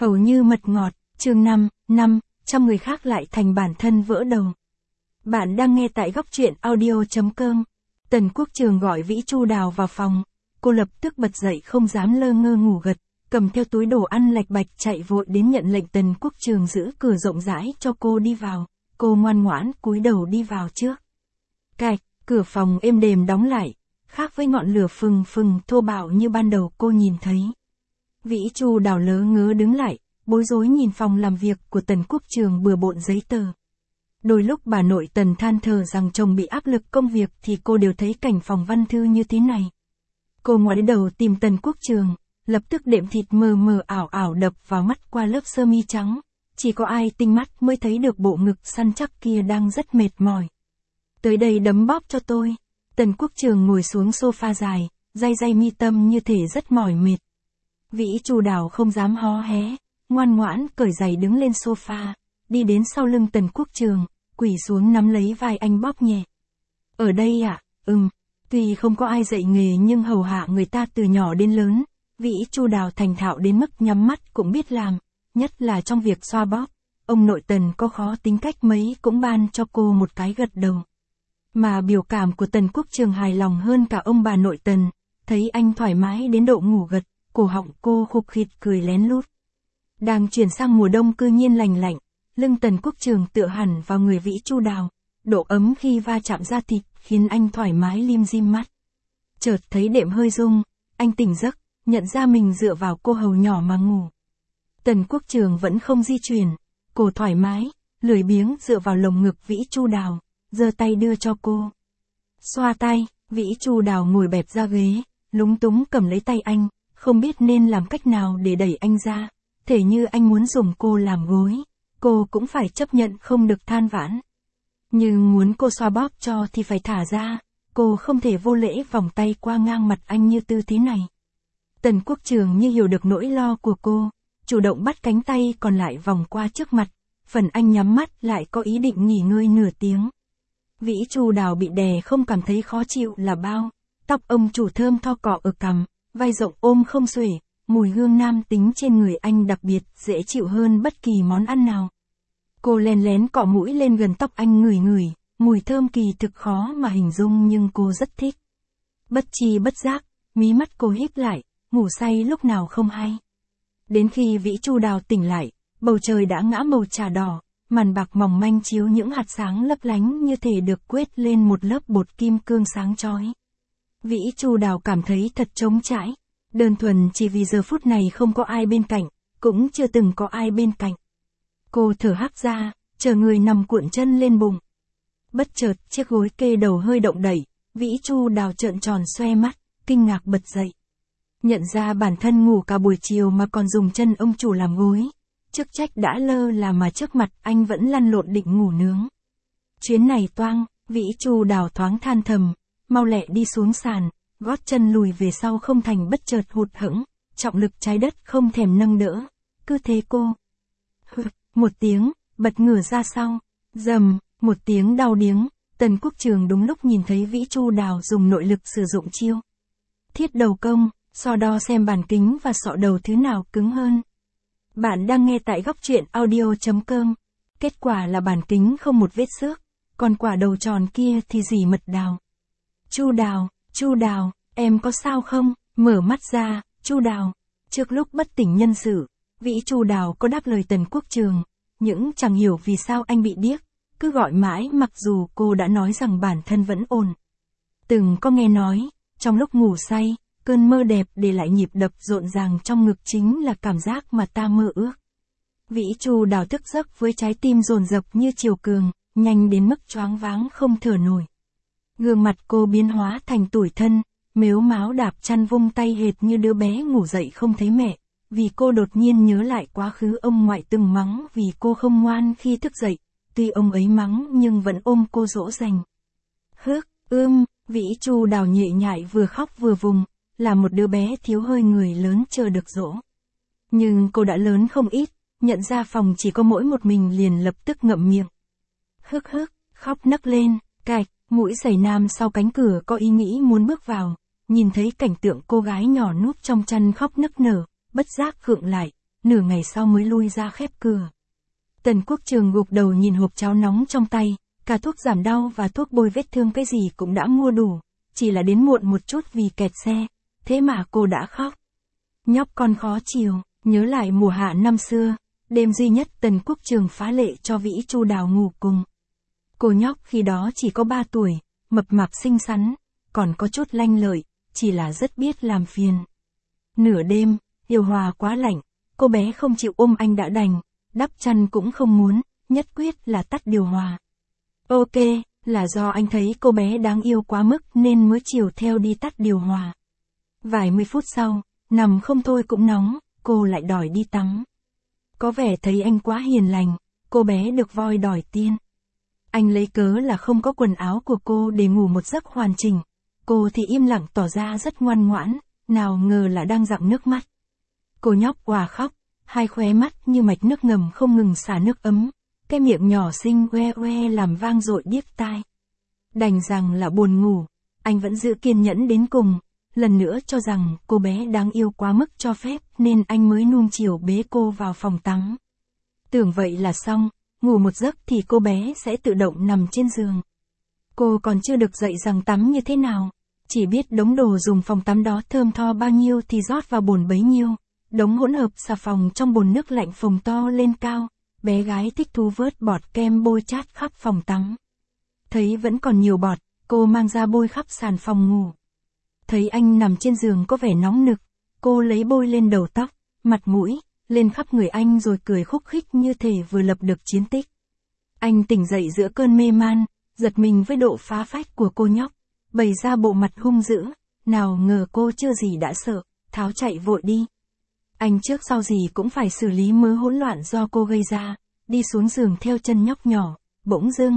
Hầu như mật ngọt, chương 5, trăm người khác lại thành bản thân vỡ đầu. Bạn đang nghe tại góc truyện audio.com. Tần Quốc Trường gọi Vĩ Chu Đào vào phòng. Cô lập tức bật dậy không dám lơ ngơ ngủ gật, cầm theo túi đồ ăn lạch bạch chạy vội đến nhận lệnh Tần Quốc Trường giữ cửa rộng rãi cho cô đi vào. Cô ngoan ngoãn cúi đầu đi vào trước. Cạch, cửa phòng êm đềm đóng lại, khác với ngọn lửa phừng phừng thô bạo như ban đầu cô nhìn thấy. Vĩ Chu Đào lớ ngớ đứng lại, bối rối nhìn phòng làm việc của Tần Quốc Trường bừa bộn giấy tờ. Đôi lúc bà nội Tần than thở rằng chồng bị áp lực công việc thì cô đều thấy cảnh phòng văn thư như thế này. Cô ngoái đầu tìm Tần Quốc Trường, lập tức đệm thịt mờ mờ ảo ảo đập vào mắt qua lớp sơ mi trắng. Chỉ có ai tinh mắt mới thấy được bộ ngực săn chắc kia đang rất mệt mỏi. Tới đây đấm bóp cho tôi. Tần Quốc Trường ngồi xuống sofa dài, day mi tâm như thể rất mỏi mệt. Vĩ Chu Đào không dám hó hé, ngoan ngoãn cởi giày đứng lên sofa, đi đến sau lưng Tần Quốc Trường, quỳ xuống nắm lấy vai anh bóp nhẹ. Ở đây ạ, tuy không có ai dạy nghề nhưng hầu hạ người ta từ nhỏ đến lớn, Vĩ Chu Đào thành thạo đến mức nhắm mắt cũng biết làm, nhất là trong việc xoa bóp. Ông nội Tần có khó tính cách mấy cũng ban cho cô một cái gật đầu. Mà biểu cảm của Tần Quốc Trường hài lòng hơn cả ông bà nội Tần, thấy anh thoải mái đến độ ngủ gật, cổ họng cô khục khịt cười lén lút. Đang chuyển sang mùa đông cư nhiên lành lạnh, lưng Tần Quốc Trường tựa hẳn vào người Vĩ Chu Đào, độ ấm khi va chạm da thịt khiến anh thoải mái lim dim mắt. Chợt thấy đệm hơi rung, anh tỉnh giấc, nhận ra mình dựa vào cô hầu nhỏ mà ngủ. Tần Quốc Trường vẫn không di chuyển, cổ thoải mái, lười biếng dựa vào lồng ngực Vĩ Chu Đào, giơ tay đưa cho cô. Xoa tay, Vĩ Chu Đào ngồi bẹp ra ghế, lúng túng cầm lấy tay anh, không biết nên làm cách nào để đẩy anh ra, thể như anh muốn dùng cô làm gối, cô cũng phải chấp nhận không được than vãn. Nhưng muốn cô xoa bóp cho thì phải thả ra, cô không thể vô lễ vòng tay qua ngang mặt anh như tư thế này. Tần Quốc Trường như hiểu được nỗi lo của cô, chủ động bắt cánh tay còn lại vòng qua trước mặt, phần anh nhắm mắt lại có ý định nghỉ ngơi nửa tiếng. Vĩ Chu Đào bị đè không cảm thấy khó chịu là bao, tóc ông chủ thơm tho cọ ở cằm, vai rộng ôm không xuể, mùi hương nam tính trên người anh đặc biệt dễ chịu hơn bất kỳ món ăn nào. Cô lén lén cọ mũi lên gần tóc anh ngửi ngửi, mùi thơm kỳ thực khó mà hình dung nhưng cô rất thích. Bất chi bất giác, mí mắt cô híp lại, ngủ say lúc nào không hay. Đến khi Vĩ Chu Đào tỉnh lại, bầu trời đã ngã màu trà đỏ, màn bạc mỏng manh chiếu những hạt sáng lấp lánh như thể được quét lên một lớp bột kim cương sáng chói. Vĩ Chu Đào cảm thấy thật trống trải, đơn thuần chỉ vì giờ phút này không có ai bên cạnh, cũng chưa từng có ai bên cạnh. Cô thở hắt ra, chờ người nằm cuộn chân lên bụng. Bất chợt chiếc gối kê đầu hơi động đẩy, Vĩ Chu Đào trợn tròn xoe mắt, kinh ngạc bật dậy. Nhận ra bản thân ngủ cả buổi chiều mà còn dùng chân ông chủ làm gối. Chức trách đã lơ là mà trước mặt anh vẫn lăn lộn định ngủ nướng. Chuyến này toang, Vĩ Chu Đào thoáng than thầm, mau lẹ đi xuống sàn, gót chân lùi về sau không thành bất chợt hụt hẫng, trọng lực trái đất không thèm nâng đỡ. Cứ thế cô. Một tiếng, bật ngửa ra sau, dầm, một tiếng đau điếng, Tần Quốc Trường đúng lúc nhìn thấy Vĩ Chu Đào dùng nội lực sử dụng chiêu thiết đầu công, so đo xem bàn kính và sọ đầu thứ nào cứng hơn. Bạn đang nghe tại góc truyện audio.com. Kết quả là bàn kính không một vết xước, còn quả đầu tròn kia thì rỉ mật đào. Chu Đào, em có sao không? Mở mắt ra, Chu Đào. Trước lúc bất tỉnh nhân sự, Vĩ Chu Đào có đáp lời Tần Quốc Trường, những chẳng hiểu vì sao anh bị điếc, cứ gọi mãi mặc dù cô đã nói rằng bản thân vẫn ổn. Từng có nghe nói, trong lúc ngủ say, cơn mơ đẹp để lại nhịp đập rộn ràng trong ngực chính là cảm giác mà ta mơ ước. Vĩ Chu Đào thức giấc với trái tim dồn dập như chiều cường, nhanh đến mức choáng váng không thở nổi. Gương mặt cô biến hóa thành tủi thân, mếu máo đạp chăn vung tay hệt như đứa bé ngủ dậy không thấy mẹ, vì cô đột nhiên nhớ lại quá khứ ông ngoại từng mắng vì cô không ngoan khi thức dậy, tuy ông ấy mắng nhưng vẫn ôm cô dỗ dành. Vĩ Chu Đào nhệ nhại vừa khóc vừa vùng, là một đứa bé thiếu hơi người lớn chờ được dỗ. Nhưng cô đã lớn không ít, nhận ra phòng chỉ có mỗi một mình liền lập tức ngậm miệng. Khóc nấc lên, cạch, mũi giày nam sau cánh cửa có ý nghĩ muốn bước vào, nhìn thấy cảnh tượng cô gái nhỏ núp trong chăn khóc nức nở, bất giác khựng lại, nửa ngày sau mới lui ra khép cửa. Tần Quốc Trường gục đầu nhìn hộp cháo nóng trong tay, cả thuốc giảm đau và thuốc bôi vết thương cái gì cũng đã mua đủ, chỉ là đến muộn một chút vì kẹt xe, thế mà cô đã khóc. Nhóc con khó chiều, nhớ lại mùa hạ năm xưa, đêm duy nhất Tần Quốc Trường phá lệ cho Vĩ Chu Đào ngủ cùng. Cô nhóc khi đó chỉ có 3 tuổi, mập mạp xinh xắn, còn có chút lanh lợi, chỉ là rất biết làm phiền. Nửa đêm, điều hòa quá lạnh, cô bé không chịu ôm anh đã đành, đắp chăn cũng không muốn, nhất quyết là tắt điều hòa. Ok, là do anh thấy cô bé đáng yêu quá mức nên mới chiều theo đi tắt điều hòa. Vài mươi phút sau, nằm không thôi cũng nóng, cô lại đòi đi tắm. Có vẻ thấy anh quá hiền lành, cô bé được voi đòi tiên. Anh lấy cớ là không có quần áo của cô để ngủ một giấc hoàn chỉnh, cô thì im lặng tỏ ra rất ngoan ngoãn, nào ngờ là đang rặn nước mắt. Cô nhóc òa khóc, hai khóe mắt như mạch nước ngầm không ngừng xả nước ấm, cái miệng nhỏ xinh oe oe làm vang dội điếc tai. Đành rằng là buồn ngủ, anh vẫn giữ kiên nhẫn đến cùng, lần nữa cho rằng cô bé đáng yêu quá mức cho phép nên anh mới nuông chiều bế cô vào phòng tắm. Tưởng vậy là xong, ngủ một giấc thì cô bé sẽ tự động nằm trên giường. Cô còn chưa được dạy rằng tắm như thế nào, chỉ biết đống đồ dùng phòng tắm đó thơm tho bao nhiêu thì rót vào bồn bấy nhiêu, đống hỗn hợp xà phòng trong bồn nước lạnh phồng to lên cao, bé gái thích thú vớt bọt kem bôi chát khắp phòng tắm. Thấy vẫn còn nhiều bọt, cô mang ra bôi khắp sàn phòng ngủ. Thấy anh nằm trên giường có vẻ nóng nực, cô lấy bôi lên đầu tóc, mặt mũi, lên khắp người anh rồi cười khúc khích như thể vừa lập được chiến tích. Anh tỉnh dậy giữa cơn mê man, giật mình với độ phá phách của cô nhóc, bày ra bộ mặt hung dữ, nào ngờ cô chưa gì đã sợ, tháo chạy vội đi. Anh trước sau gì cũng phải xử lý mớ hỗn loạn do cô gây ra, đi xuống giường theo chân nhóc nhỏ, bỗng dưng.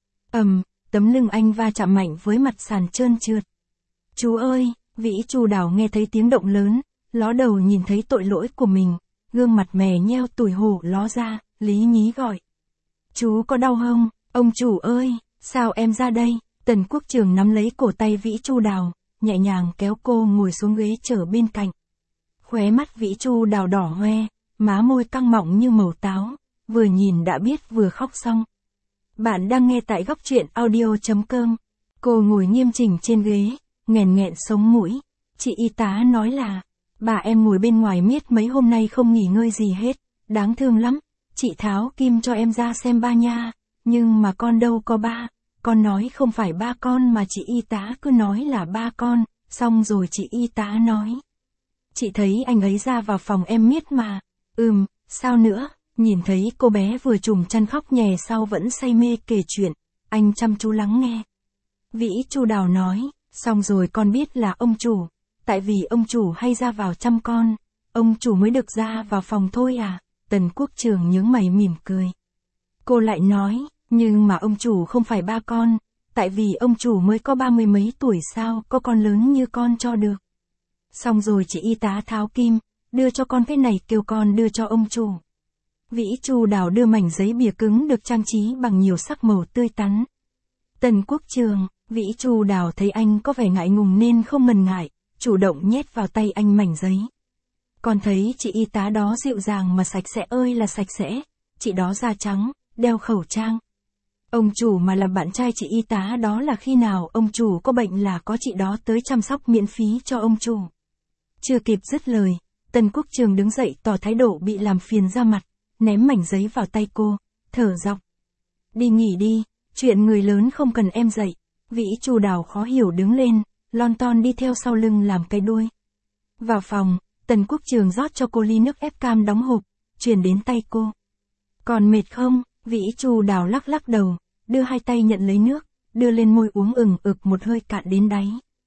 Tấm lưng anh va chạm mạnh với mặt sàn trơn trượt. Chú ơi, Vĩ Chu Đào nghe thấy tiếng động lớn, ló đầu nhìn thấy tội lỗi của mình, gương mặt mè nheo tủi hổ ló ra, lý nhí gọi. Chú có đau không, ông chủ ơi, sao em ra đây? Tần Quốc Trường nắm lấy cổ tay Vĩ Chu Đào, nhẹ nhàng kéo cô ngồi xuống ghế trở bên cạnh. Khóe mắt Vĩ Chu Đào đỏ hoe, má môi căng mọng như màu táo, vừa nhìn đã biết vừa khóc xong. Bạn đang nghe tại góc truyện audio.com. Cô ngồi nghiêm chỉnh trên ghế, nghẹn nghẹn sống mũi. Chị y tá nói là, bà em ngồi bên ngoài miết mấy hôm nay không nghỉ ngơi gì hết, đáng thương lắm. Chị tháo kim cho em ra xem ba nha, nhưng mà con đâu có ba, con nói không phải ba con mà chị y tá cứ nói là ba con, xong rồi chị y tá nói. Chị thấy anh ấy ra vào phòng em miết mà, sao nữa, nhìn thấy cô bé vừa trùm chăn khóc nhè sau vẫn say mê kể chuyện, anh chăm chú lắng nghe. Vĩ Chu Đào nói, xong rồi con biết là ông chủ, tại vì ông chủ hay ra vào chăm con, ông chủ mới được ra vào phòng thôi à. Tần Quốc Trường nhướng mày mỉm cười. Cô lại nói, nhưng mà ông chủ không phải ba con, tại vì ông chủ mới có 30 mấy tuổi sao có con lớn như con cho được. Xong rồi chị y tá tháo kim, đưa cho con cái này kêu con đưa cho ông chủ. Vĩ Chu Đào đưa mảnh giấy bìa cứng được trang trí bằng nhiều sắc màu tươi tắn. Tần Quốc Trường, Vĩ Chu Đào thấy anh có vẻ ngại ngùng nên không ngần ngại, chủ động nhét vào tay anh mảnh giấy. Con thấy chị y tá đó dịu dàng mà sạch sẽ ơi là sạch sẽ, chị đó da trắng, đeo khẩu trang. Ông chủ mà là bạn trai chị y tá đó là khi nào ông chủ có bệnh là có chị đó tới chăm sóc miễn phí cho ông chủ. Chưa kịp dứt lời, Tần Quốc Trường đứng dậy tỏ thái độ bị làm phiền ra mặt, ném mảnh giấy vào tay cô, thở dọc. Đi nghỉ đi, chuyện người lớn không cần em dạy. Vĩ Chu Đào khó hiểu đứng lên, lon ton đi theo sau lưng làm cái đuôi. Vào phòng, Tần Quốc Trường rót cho cô ly nước ép cam đóng hộp, truyền đến tay cô. Còn mệt không? Vĩ Chu Đào lắc lắc đầu, đưa hai tay nhận lấy nước, đưa lên môi uống ực một hơi cạn đến đáy.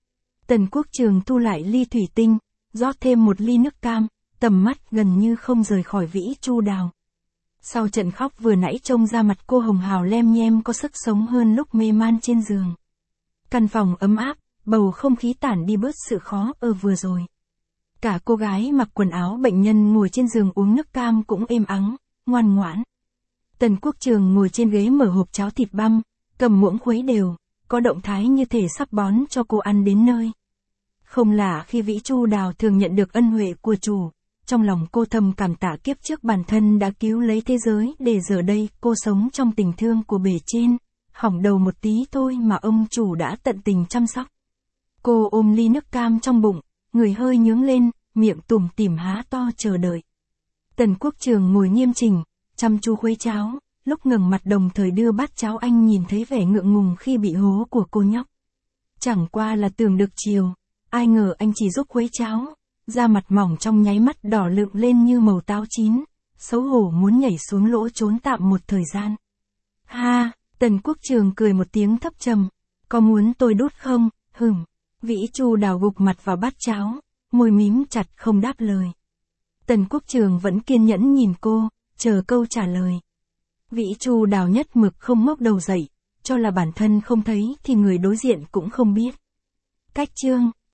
Tần Quốc Trường thu lại ly thủy tinh, rót thêm một ly nước cam, tầm mắt gần như không rời khỏi Vĩ Chu Đào. Sau trận khóc vừa nãy trông ra mặt cô hồng hào lem nhem có sức sống hơn lúc mê man trên giường. Căn phòng ấm áp, bầu không khí tản đi bớt sự khó vừa rồi. Cả cô gái mặc quần áo bệnh nhân ngồi trên giường uống nước cam cũng êm ắng, ngoan ngoãn. Tần Quốc Trường ngồi trên ghế mở hộp cháo thịt băm, cầm muỗng khuấy đều, có động thái như thể sắp bón cho cô ăn đến nơi. Không lạ khi Vĩ Chu Đào thường nhận được ân huệ của chủ, trong lòng cô thầm cảm tạ kiếp trước bản thân đã cứu lấy thế giới để giờ đây cô sống trong tình thương của bề trên, hỏng đầu một tí thôi mà ông chủ đã tận tình chăm sóc. Cô ôm ly nước cam trong bụng, người hơi nhướng lên, miệng tủm tỉm há to chờ đợi. Tần Quốc Trường ngồi nghiêm chỉnh, chăm chú khuấy cháo, lúc ngẩng mặt đồng thời đưa bát cháo anh nhìn thấy vẻ ngượng ngùng khi bị hố của cô nhóc. Chẳng qua là tưởng được chiều, ai ngờ anh chỉ giúp khuấy cháo, da mặt mỏng trong nháy mắt đỏ lựng lên như màu táo chín, xấu hổ muốn nhảy xuống lỗ trốn tạm một thời gian. Ha, Tần Quốc Trường cười một tiếng thấp trầm, có muốn tôi đút không, Vĩ Chu Đào gục mặt vào bát cháo, môi mím chặt không đáp lời. Tần Quốc Trường vẫn kiên nhẫn nhìn cô, chờ câu trả lời. Vĩ Chu Đào nhất mực không ngóc đầu dậy, cho là bản thân không thấy thì người đối diện cũng không biết. Cách chương